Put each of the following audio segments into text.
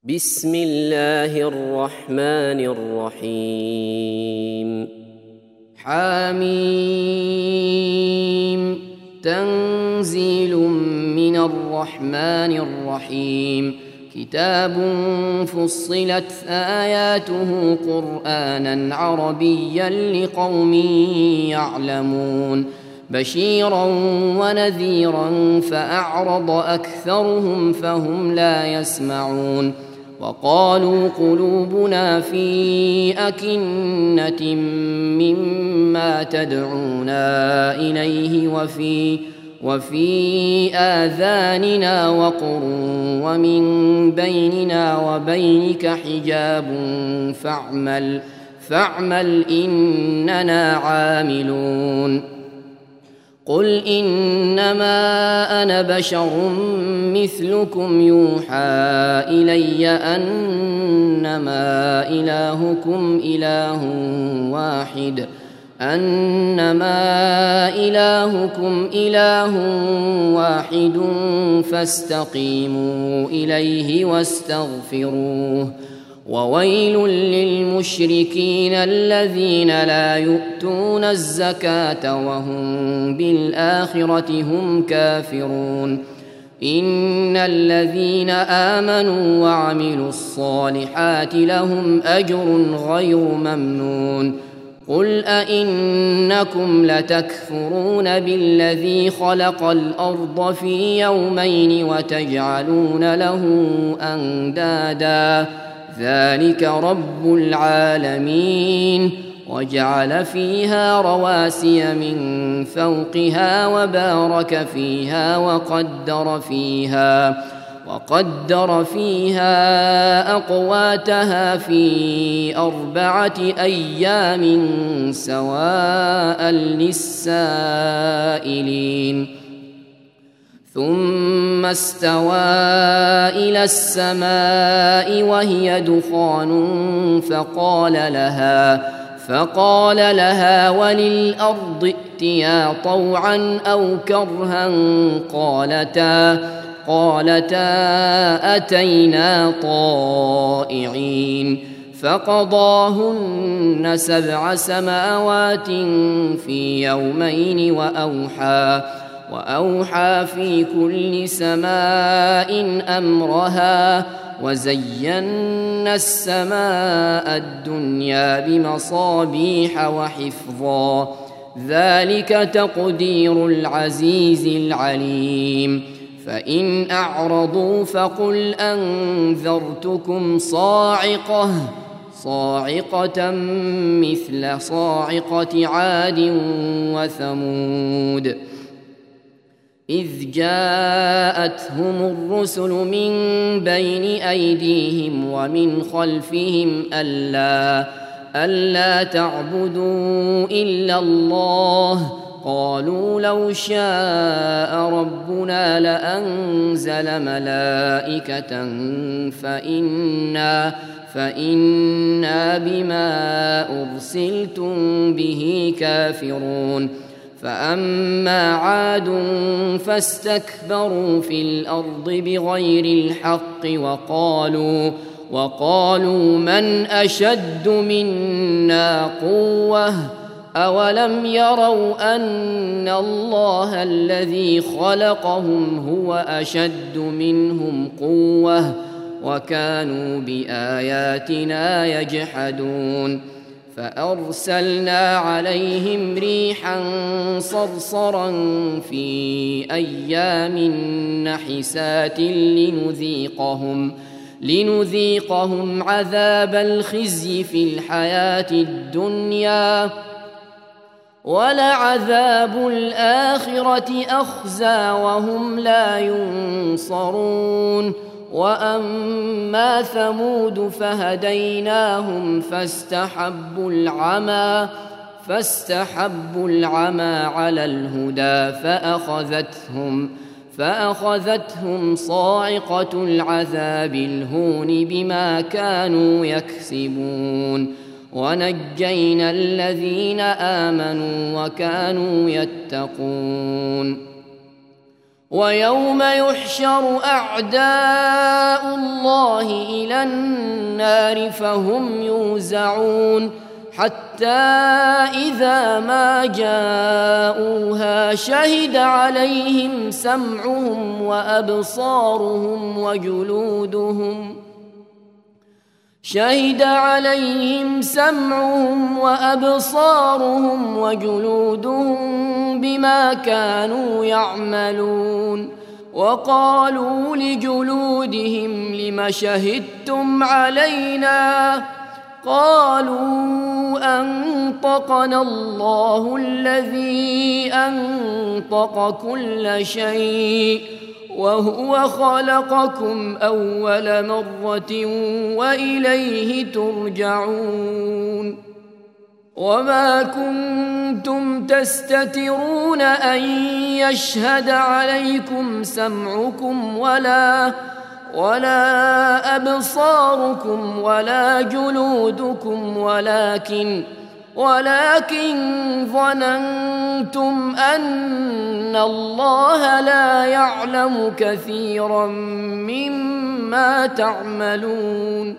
بسم الله الرحمن الرحيم حميم تنزيل من الرحمن الرحيم كتاب فصلت آياته قرآنا عربيا لقوم يعلمون بشيرا ونذيرا فأعرض أكثرهم فهم لا يسمعون وقالوا قلوبنا في أكنة مما تدعونا إليه وفي آذاننا وقر ومن بيننا وبينك حجاب فاعمل إننا عاملون قل إنما أنا بشر مثلكم يوحى إلي أنما إلهكم إله واحد فاستقيموا إليه واستغفروه وويل للمشركين الذين لا يؤتون الزكاة وهم بالآخرة هم كافرون إن الذين آمنوا وعملوا الصالحات لهم أجر غير ممنون قل أئنكم لتكفرون بالذي خلق الأرض في يومين وتجعلون له أندادا ذلك رب العالمين وجعل فيها رواسي من فوقها وبارك فيها وقدر فيها أقواتها في 4 أيام سواء للسائلين ثم استوى إلى السماء وهي دخان فقال لها وللأرض ائتيا طوعا أو كرها قالتا أتينا طائعين فقضاهن 7 سماوات في يومين وأوحى في كل سماء أمرها وزينا السماء الدنيا بمصابيح وحفظا ذلك تقدير العزيز العليم فإن أعرضوا فقل أنذرتكم صاعقة مثل صاعقة عاد وثمود إذ جاءتهم الرسل من بين أيديهم ومن خلفهم ألا تعبدوا إلا الله قالوا لو شاء ربنا لأنزل ملائكة فإنا بما أرسلتم به كافرون فأما عاد فاستكبروا في الأرض بغير الحق وقالوا من أشد منا قوة أولم يروا أن الله الذي خلقهم هو أشد منهم قوة وكانوا بآياتنا يجحدون فأرسلنا عليهم ريحا صرصرا في أيام نحسات لنذيقهم عذاب الخزي في الحياة الدنيا ولعذاب الآخرة أخزى وهم لا ينصرون وأما ثمود فهديناهم فاستحبوا العمى على الهدى فأخذتهم صاعقة العذاب الهون بما كانوا يكسبون ونجينا الذين آمنوا وكانوا يتقون ويوم يحشر أعداء الله إلى النار فهم يوزعون حتى إذا ما جاءوها شهد عليهم سمعهم وأبصارهم وجلودهم بما كانوا يعملون. وقالوا لجلودهم لم شهدتم علينا؟ قالوا أنطقنا الله الذي أنطق كل شيء وهو خلقكم أول مرة وإليه ترجعون. وما كنتم تستترون أن يشهد عليكم سمعكم ولا أبصاركم ولا جلودكم ولكن ظننتم أن الله لا يعلم كثيرا مما تعملون.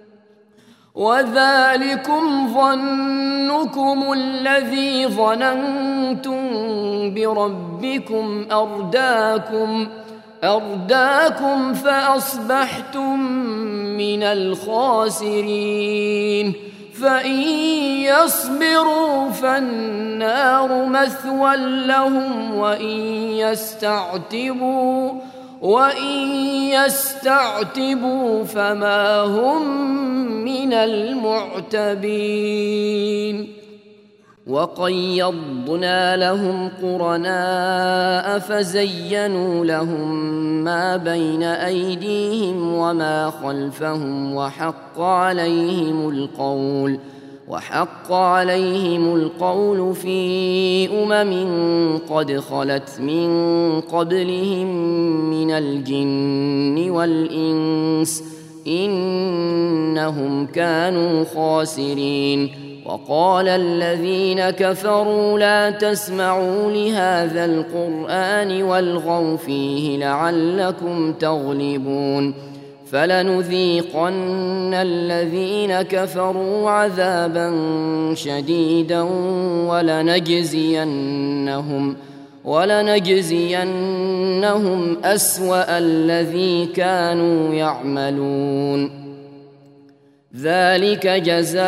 وذلكم ظنكم الذي ظننتم بربكم أرداكم فأصبحتم من الخاسرين. فإن يصبروا فالنار مثوى لهم وإن يستعتبوا فما هم من المعتبين. وقيضنا لهم قرناء فزينوا لهم ما بين أيديهم وما خلفهم وحق عليهم القول في قد خلت من قبلهم من الجن والإنس إنهم كانوا خاسرين. وقال الذين كفروا لا تسمعوا لهذا القرآن والغوا فيه لعلكم تغلبون. فلنذيقن الذين كفروا عذابا شديدا ولنجزينهم أسوأ الذي كانوا يعملون. ذلك جزاء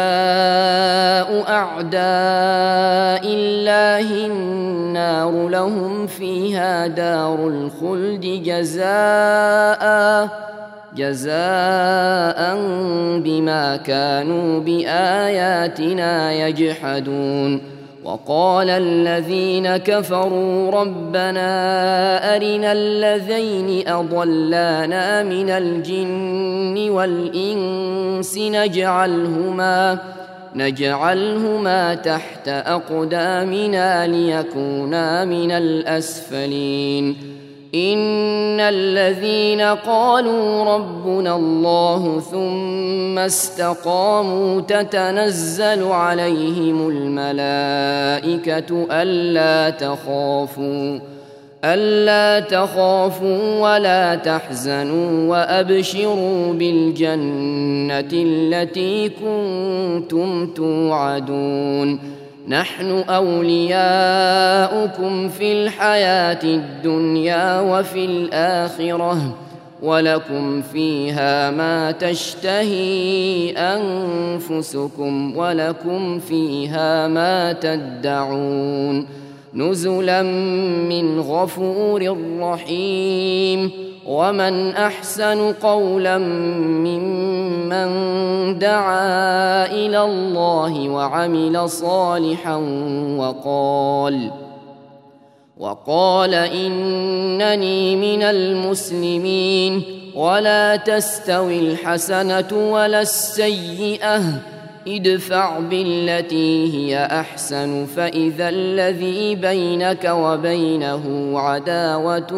أعداء الله النار لهم فيها دار الخلد جزاء بما كانوا بآياتنا يجحدون. وقال الذين كفروا ربنا أرنا الذين أضلانا من الجن والإنس نجعلهما تحت أقدامنا ليكونا من الأسفلين. إن الذين قالوا ربنا الله ثم استقاموا تتنزل عليهم الملائكة ألا تخافوا ولا تحزنوا وأبشروا بالجنة التي كنتم توعدون. نحن أولياؤكم في الحياة الدنيا وفي الآخرة ولكم فيها ما تشتهي أنفسكم ولكم فيها ما تدعون. نزلا من غفور رحيم. ومن أحسن قولا ممن دعا إلى الله وعمل صالحا وقال إنني من المسلمين. ولا تستوي الحسنة ولا السيئة ادفع بالتي هي أحسن فإذا الذي بينك وبينه عداوة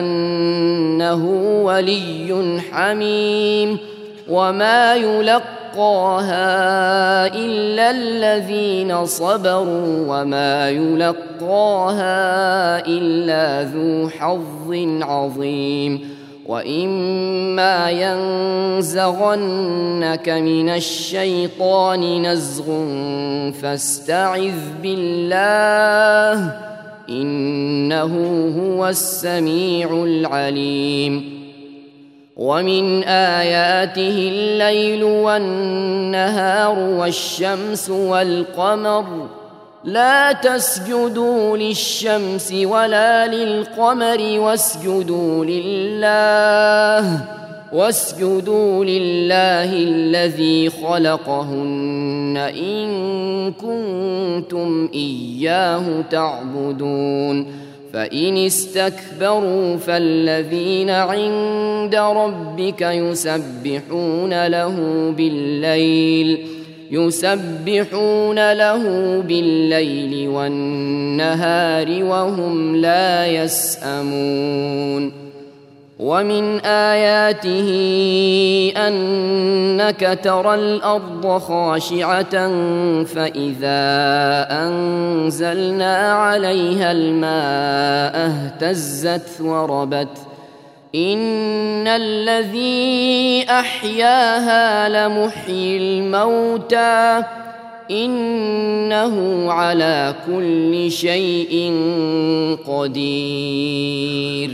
كأنه ولي حميم. وما يلقاها يلقاها إلا الذين صبروا وما يلقاها إلا ذو حظ عظيم وإما ينزغنك من الشيطان نزغ فاستعذ بالله إنه هو السميع العليم ومن آياته الليل والنهار والشمس والقمر لا تسجدوا للشمس ولا للقمر واسجدوا لله الذي خلقهن إن كنتم إياه تعبدون فإن استكبروا فالذين عند ربك يسبحون له بالليل والنهار وهم لا يسأمون ومن آياته أنك ترى الأرض خاشعة فإذا أنزلنا عليها الماء اهتزت وربت إن الذي أحياها لمحيي الموتى إنه على كل شيء قدير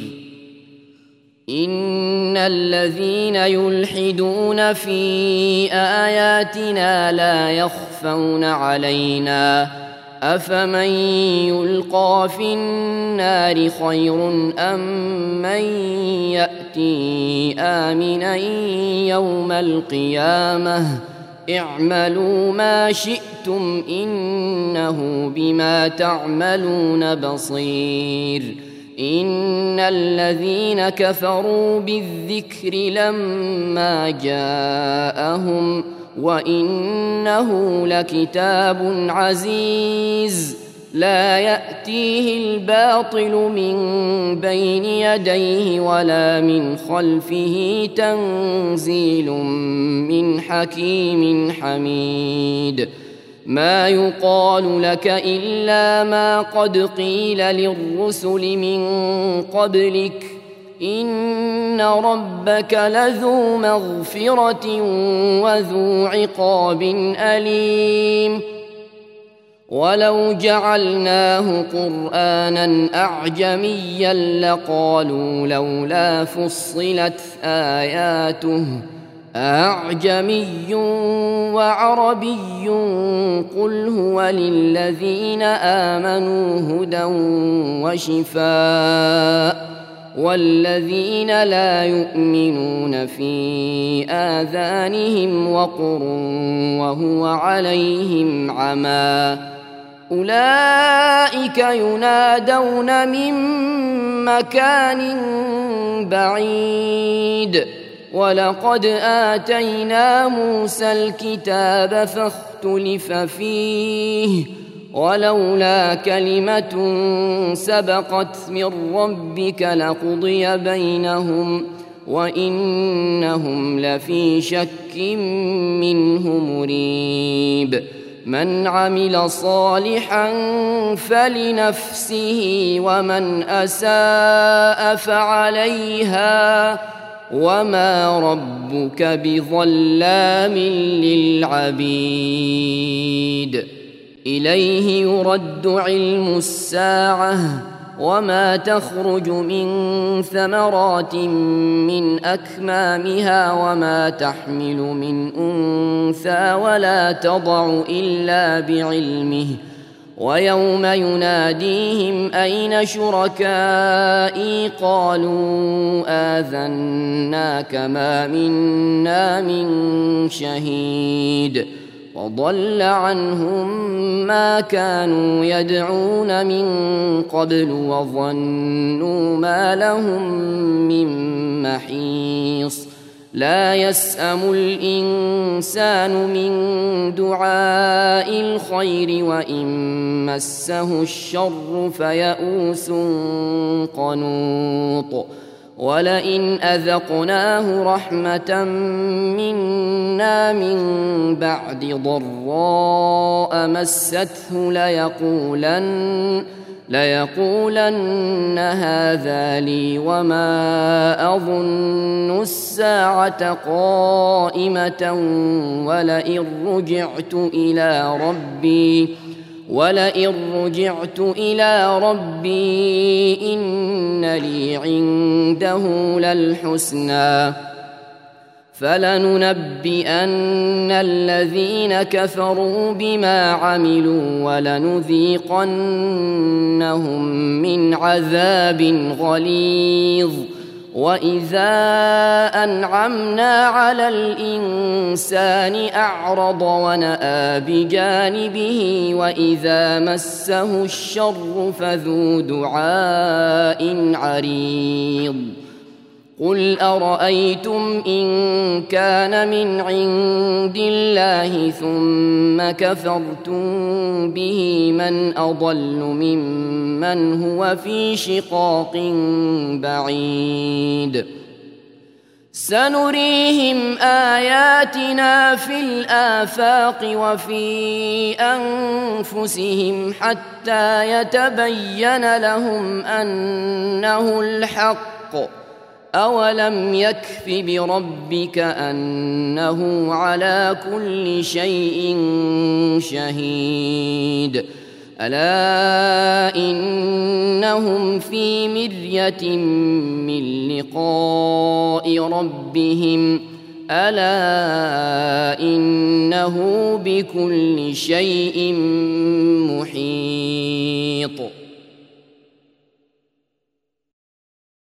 إن الذين يلحدون في آياتنا لا يخفون علينا أفمن يلقى في النار خير أم من يأتي آمنا يوم القيامة اعملوا ما شئتم إنه بما تعملون بصير إن الذين كفروا بالذكر لما جاءهم وإنه لكتاب عزيز لا يأتيه الباطل من بين يديه ولا من خلفه تنزيل من حكيم حميد ما يقال لك إلا ما قد قيل للرسل من قبلك إن ربك لذو مغفرة وذو عقاب أليم ولو جعلناه قرآنا أعجميا لقالوا لولا فصلت آياته أعجمي وعربي قل هو للذين آمنوا هدى وشفاء والذين لا يؤمنون في آذانهم وقر وهو عليهم عمى أولئك ينادون من مكان بعيد ولقد آتينا موسى الكتاب فاختلف فيه ولولا كلمة سبقت من ربك لقضي بينهم وإنهم لفي شك منه مريب من عمل صالحا فلنفسه ومن أساء فعليها وما ربك بظلام للعبيد إليه يرد علم الساعة وما تخرج من ثمرات من أكمامها وما تحمل من أنثى ولا تضع إلا بعلمه ويوم يناديهم أين شركائي قالوا آذناك ما منا من شهيد وضل عنهم ما كانوا يدعون من قبل وظنوا ما لهم من محيص لا يسأم الإنسان من دعاء الخير وإن مسه الشر فيئوس قنوط ولئن أذقناه رحمة منا من بعد ضراء مسته ليقولن هذا لي وما أظن الساعة قائمة ولئن رجعت إلى ربي إن لي عنده للحسنى فلننبئن الذين كفروا بما عملوا ولنذيقنهم من عذاب غليظ وإذا أنعمنا على الإنسان أعرض ونأى بجانبه وإذا مسه الشر فذو دعاء عريض قل أرأيتم إن كان من عند الله ثم كفرتم به من أضل ممن هو في شقاق بعيد سنريهم آياتنا في الآفاق وفي أنفسهم حتى يتبين لهم أنه الحق أولم يكف بربك أنه على كل شيء شهيد ألا إنهم في مرية من لقاء ربهم ألا إنه بكل شيء محيط